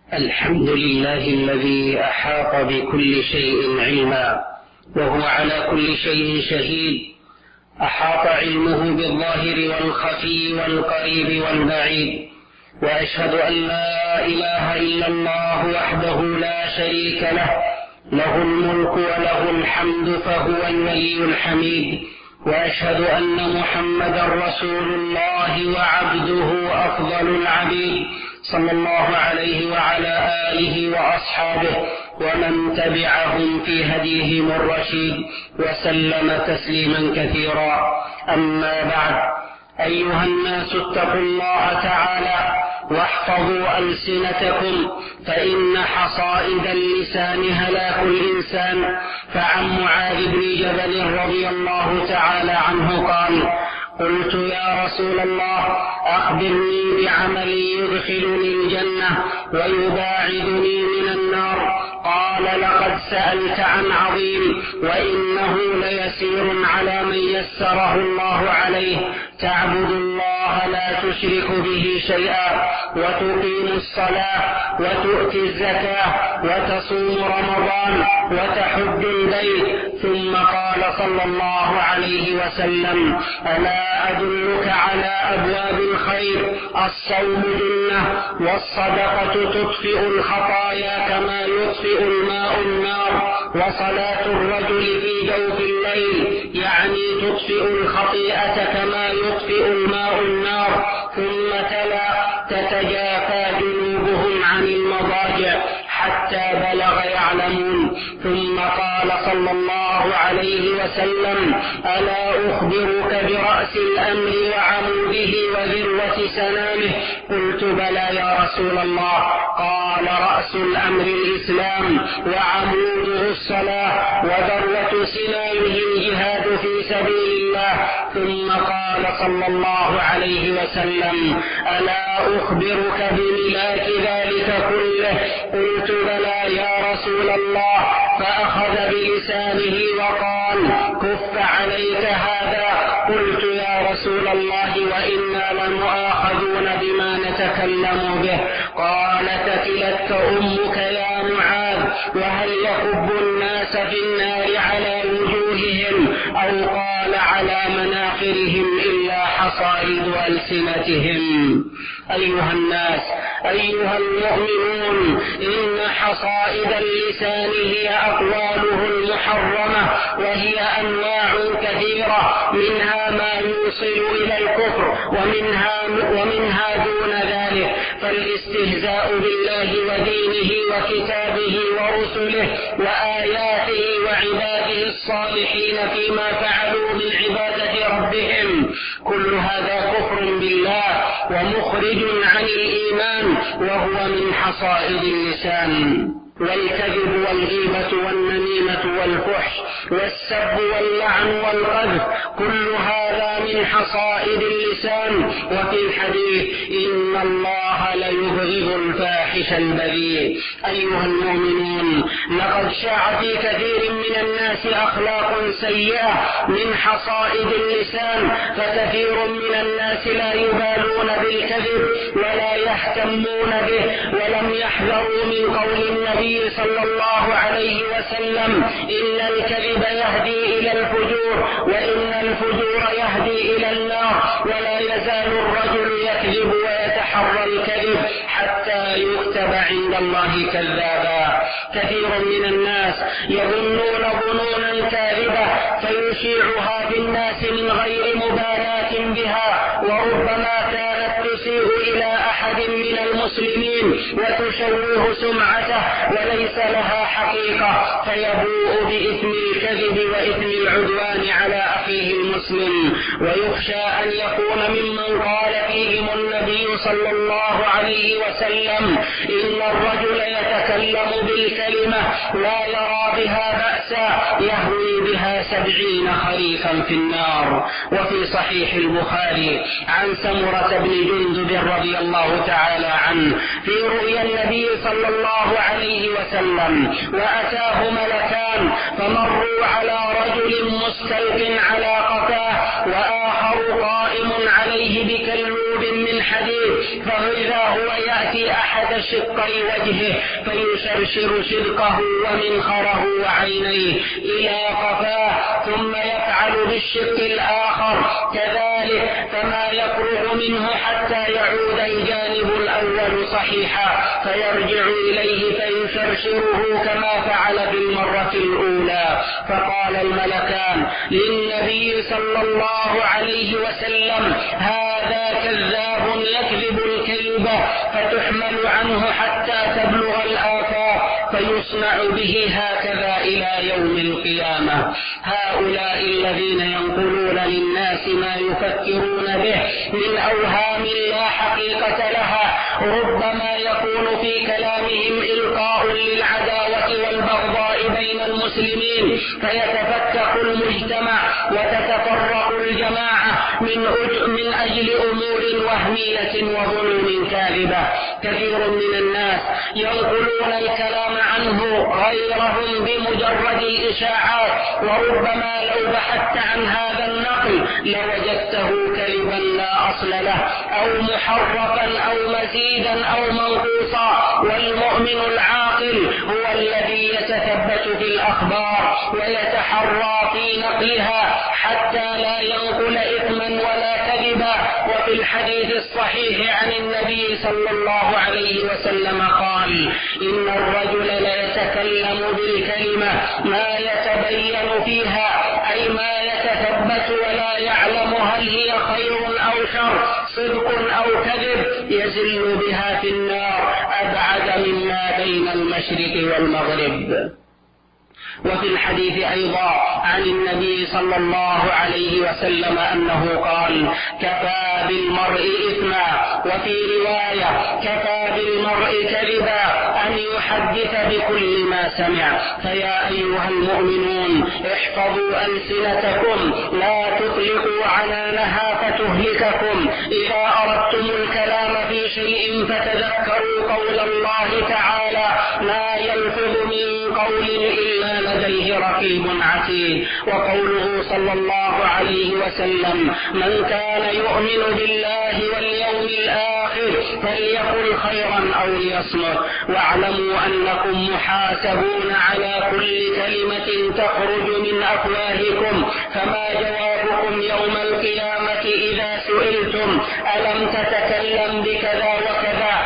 الحمد لله الذي أحاط بكل شيء علما وهو على كل شيء شهيد. أحاط علمه بالظاهر والخفي والقريب والبعيد، وأشهد أن لا إله إلا الله وحده لا شريك له، له الملك وله الحمد فهو الولي الحميد. وأشهد أن محمدا رسول الله وعبده أفضل العبيد، صلى الله عليه وعلى آله وأصحابه ومن تبعهم في هديهم الرشيد وسلم تسليما كثيرا. أما بعد، أيها الناس اتقوا الله تعالى واحفظوا ألسنتكم، فإن حصائد اللسان هلاك الإنسان. فعن معاذ بن جبل رضي الله تعالى عنه قال: قلت يا رسول الله أخبرني بعمل يدخلني الجنة ويباعدني من النار. قال: لقد سألت عن عظيم، وإنه ليسير على من يسره الله عليه: تعبد الله لا تشرك به شيئا، وتقيم الصلاة، وتؤتي الزكاة، وتصوم رمضان، وتحج البيت. ثم قال صلى الله عليه وسلم: ألا أدلك على أبواب الخير؟ الصوم جنة، والصدقة تطفئ الخطايا كما يطفئ الماء النار، وصلاة الرجل في جوف الليل يعني تطفئ الخطيئة كما يطفئ الماء النار. ثم تلا: تتجافى جنوبهم عن المضاجع حتى بلغ يعلمون. ثم قال صلى الله عليه وسلم: ألا أخبرك برأس الأمر وعموده وذروة سنامه؟ قلت: بلى يا رسول الله. قال: رأس الأمر الإسلام، وعموده الصلاة، وذروة سنامه الجهاد في سبيل الله. ثم قال صلى الله عليه وسلم: ألا أخبرك بملاك ذلك كله؟ قلت: بلى يا رسول الله. فأخذ بلسانه وقال: كف عليك هذا. قلت: يا رسول الله، وإنا لمؤاخذون بما نتكلم به. قال: تكلتك أمك يا معاذ. وهل يكب الناس في النار على وجوههم أو قال على مناخرهم إلا حصائد ألسنتهم؟ أيها الناس، أيها المؤمنون، إن حصائد اللسان هي أقواله المحرمة، وهي أنواع كثيرة، منها ما يوصل إلى الكفر ومنها دون ذلك. فالاستهزاء بالله ودينه وكتابه ورسله وآياته وعباده الصالحين فيما فعلوا من عبادة ربهم، كل هذا كفر بالله ومخرج عن الإيمان، وهو من حصائد اللسان. والكذب والغيبة والنميمة والفحش والسب واللعن والقذف، كل هذا من حصائد اللسان. وفي الحديث: إن الله ليبغض الفاحش البذيء. أيها المؤمنون، لقد شاع في كثير من الناس أخلاق سيئة من حصائد اللسان، فكثير من الناس لا يبالون بالكذب ولا يهتمون به، ولم يحذروا من قول النبي صلى الله عليه وسلم: إن الكذب يهدي إلى الفجور، وإن الفجور يهدي إلى النار. ولا يزال الرجل يكذب ويتحرى الكذب حتى يكتب عند الله كذابا. كثير من الناس يظنون ظنونا كاذبة فيشيعها في الناس من غير مبالاة بها، وربما كانت تسيء إلى أحد من المسلمين وتشوه سمعته وليس لها حقيقة، فيبوء بإثم الكذب وإثم العدوان على أخيه المسلم. ويخشى أن يكون ممن قال فيهم النبي صلى الله عليه وسلم: إن الرجل يتكلم بالكلمة لا يرى بها بأسا يهوي بها 70 خريفا في النار. وفي صحيح البخاري عن سمرة بن جندب رضي الله تعالى عنه في رؤيا النبي صلى الله عليه وسلم: وأتاه ملكان فمروا على رجل مستلق على قفاه، وآخر قائم عليه بكلوب من حديد، فإذا هو يأتي أحد شقي وجهه فيشرشر شدقه ومنخره وعينيه إلى قفاه، ثم يفعل بالشق الآخر كذلك، فما يفرغ منه حتى يعود الجانب الأول صحيحا، فيرجع إليه فيشرشره كما فعل في المرة الأولى. فقال الملكان للنبي صلى الله عليه وسلم: هذا كذاب يكذب الكذب، فتحمل عنه حتى تبلغ الآفاق، فيصنع به هكذا إلى يوم القيامة. هؤلاء الذين ينقلون للناس ما يفكرون به من أوهام لا حقيقة لها، ربما يكون في كلامهم إلقاء للعداوة والبغضاء بين المسلمين، فيتفكك المجتمع وتتفرق الجماعة من أجل أمور وهمية وظنون كاذبة. كثير من الناس ينقلون الكلام عنه غيرهم بمجرد الإشاعات، وربما لو بحثت عن هذا النقل لوجدته كذبا لا أصل له، أو محرفا أو مزيدا أو منقوصا. والمؤمن العاقل هو الذي يتثبت في الأخبار ويتحرى في نقلها حتى لا ينقل إثما ولا كذبا. وفي الحديث الصحيح عن النبي صلى الله عليه وسلم قال: إن الرجل ليتكلم بالكلمة ما يتبين فيها، أي ما يتثبت ولا يعلم هل هي خير أو شر، صدق أو كذب، يزل بها في النار أبعد مما بين المشرق والمغرب. وفي الحديث أيضا عن النبي صلى الله عليه وسلم أنه قال: كفى بالمرء إثما، وفي رواية: كفى بالمرء كذبا أن يحدث بكل ما سمع. فيا أيها المؤمنون احفظوا ألسنتكم، لا تطلقوا عنانها فتهلككم. إذا أردتم الكلام في شيء فتذكروا قول الله تعالى: لا يلفظ من قول إلا لديه رقيب عتيد. وقوله صلى الله عليه وسلم: من كان يؤمن بالله واليوم الآخر فليقل خيرا أو ليصمت. واعلموا أنكم محاسبون على كل كلمة تخرج من أفواهكم، فما جوابكم يوم القيامة إذا سئلتم: ألم تتكلم بكذا وكذا؟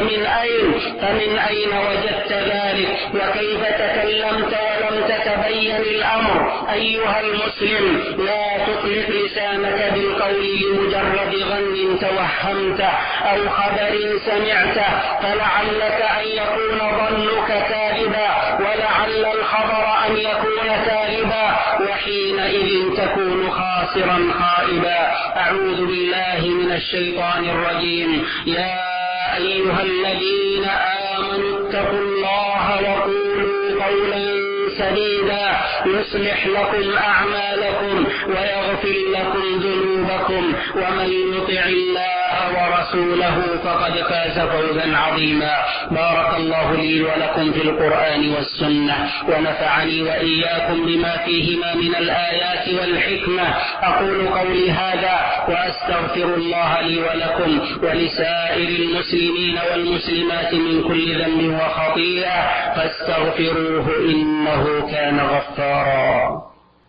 فمن أين وجدت ذلك؟ وكيف تكلمت ولم تتبين الأمر؟ أيها المسلم، لا تطلق لسانك بالقول لمجرد غن توهمته أو خبر سمعته، فلعلك أن يكون ظنك كاذبا، ولعل الخبر أن يكون كاذبا، وحينئذ تكون خاسرا خائبا. أعوذ بالله من الشيطان الرجيم. يا أيها الذين آمنوا اتقوا الله وقولوا قولا سديدا يصلح لكم أعمالكم ويغفر لكم ذنوبكم، ومن يطع الله ورسوله فقد فاز فوزا عظيما. بارك الله لي ولكم في القرآن والسنة، ونفعني وإياكم بما فيهما من الآيات والحكمة. أقول قولي هذا وأستغفر الله لي ولكم ولسائر المسلمين والمسلمات من كل ذنب وخطيئة، فاستغفروه إنه كان غفارا.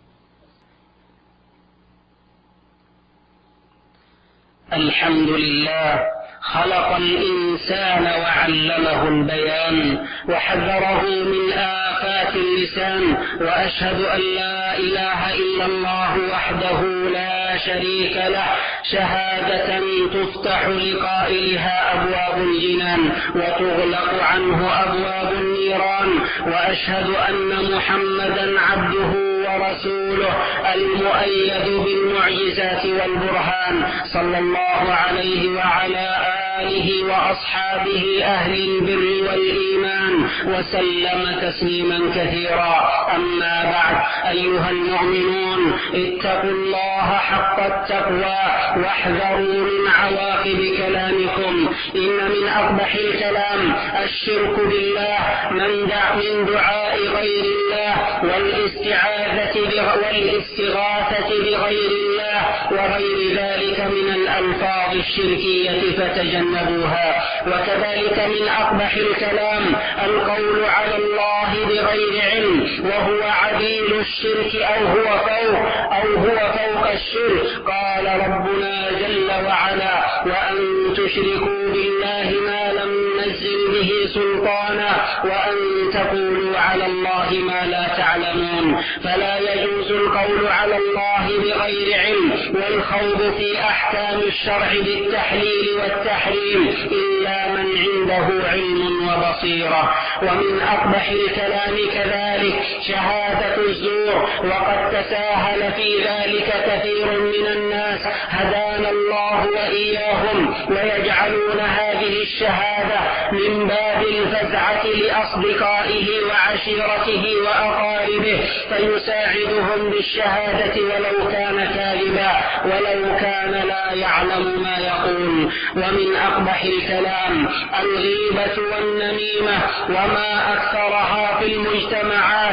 الحمد لله، خلق الإنسان وعلمه البيان وحذره من آفات اللسان، وأشهد أن لا إله إلا الله وحده لا شريك له، شهادة تفتح لقائلها أبواب الجنان وتغلق عنه أبواب النيران. وأشهد أن محمدا عبده ورسوله المؤيد بالمعجزات والبرهان، صلى الله عليه وعلى آله وأصحابه أهل البر والإيمان، وسلم تسليما كثيرا. أما بعد، أيها المؤمنون، اتقوا الله حق التقوى واحذروا من عواقب كلامكم. إن من أقبح الكلام الشرك بالله، من دعاء غير الله والاستغاثة بغير الله وغير ذلك من الألفاظ الشركية فتجنبوها. وكذلك من أقبح الكلام القول على الله بغير علم وهو عديل الشرك أو هو فوق الشرك. قال ربنا جل وعلا: وأن تشركوا بالله ما لم ينزل به سلطانا وأن تقولوا على الله ما لا تعلمون. فلا يجوز القول على الله بغير علم والخوض في أحكام الشرع بالتحليل والتحريم إلا من عنده علم وبصيرة. ومن أقبح الكلام كذلك شهادة الزور، وقد تساهل في ذلك كثير من الناس هدانا الله وإياهم، ويجعلون هذه الشهادة من باب الفزعة لأصدقائه وعشيرته وأقاربه، فيساعدهم بالشهادة ولو كان كاذبا ولو كان لا يعلم ما يقول. ومن أقبح الكلام الغيبة والنميمة، وما أكثرها في المجتمعات.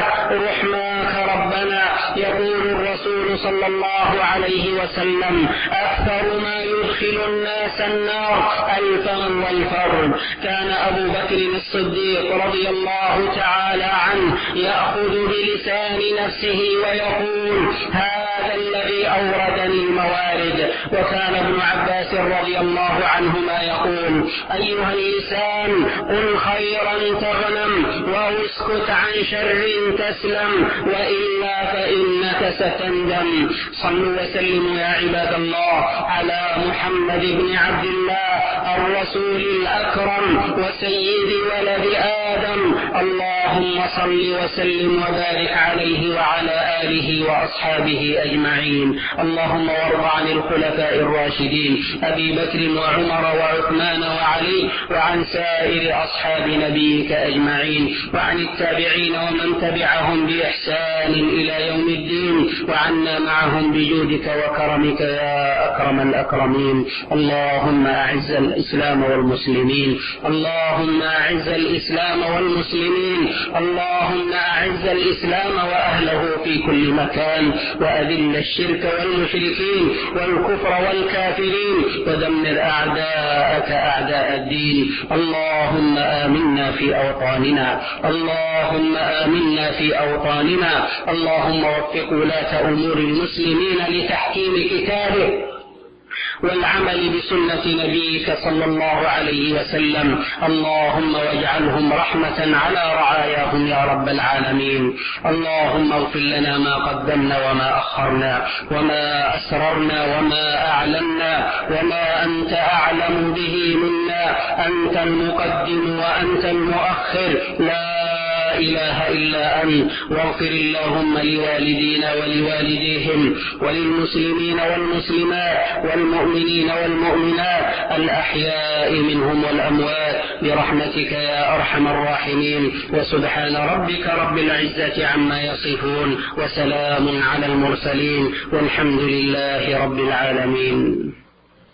رحماك ربنا، يقول الرسول صلى الله عليه وسلم: أكثر ما يدخل الناس النار الفم والفرج. كان أبو بكر الصديق رضي الله تعالى عنه يأخذ بلسان نفسه ويقول: هذا الذي أوردني الموارد. وكان ابن عباس رضي الله عنهما يقول: أيها اللسان قل خيرا تغنم واسكت عن شر تسلم وإلا فإنك ستندم. صلوا وسلموا يا عباد الله على محمد بن عبد الله الرسول الأكرم وسيد ولد آدم. اللهم صل وسلم وبارك عليه وعلى آله وأصحابه أجمعين. اللهم وارض عن الخلفاء الراشدين أبي بكر وعمر وعثمان وعلي، وعن سائر أصحاب نبيك أجمعين، وعن التابعين ومن تبعهم بإحسان إلى يوم الدين، وعنا معهم بجودك وكرمك يا أكرم الأكرمين. اللهم أعز الإسلام والمسلمين، اللهم أعز الإسلام والمسلمين، اللهم أعز الإسلام وأهله في كل مكان، وأذل الشرك والمشركين والكفر والكافرين، ودمر أعداءك أعداء الدين. اللهم آمنا في أوطاننا، اللهم آمنا في أوطاننا. اللهم وفق ولاة أمور المسلمين لتحكيم كتابه والعمل بسنة نبيك صلى الله عليه وسلم. اللهم واجعلهم رحمة على رعاياهم يا رب العالمين. اللهم اغفر لنا ما قدمنا وما أخرنا وما أسررنا وما أعلنا وما أنت أعلم به منا. أنت المقدم وأنت المؤخر، لا إله إلا أنت. واغفر اللهم لوالدينا ولوالديهم وللمسلمين والمسلمات والمؤمنين والمؤمنات الأحياء منهم والأموات برحمتك يا أرحم الراحمين. وسبحان ربك رب العزة عما يصفون، وسلام على المرسلين، والحمد لله رب العالمين.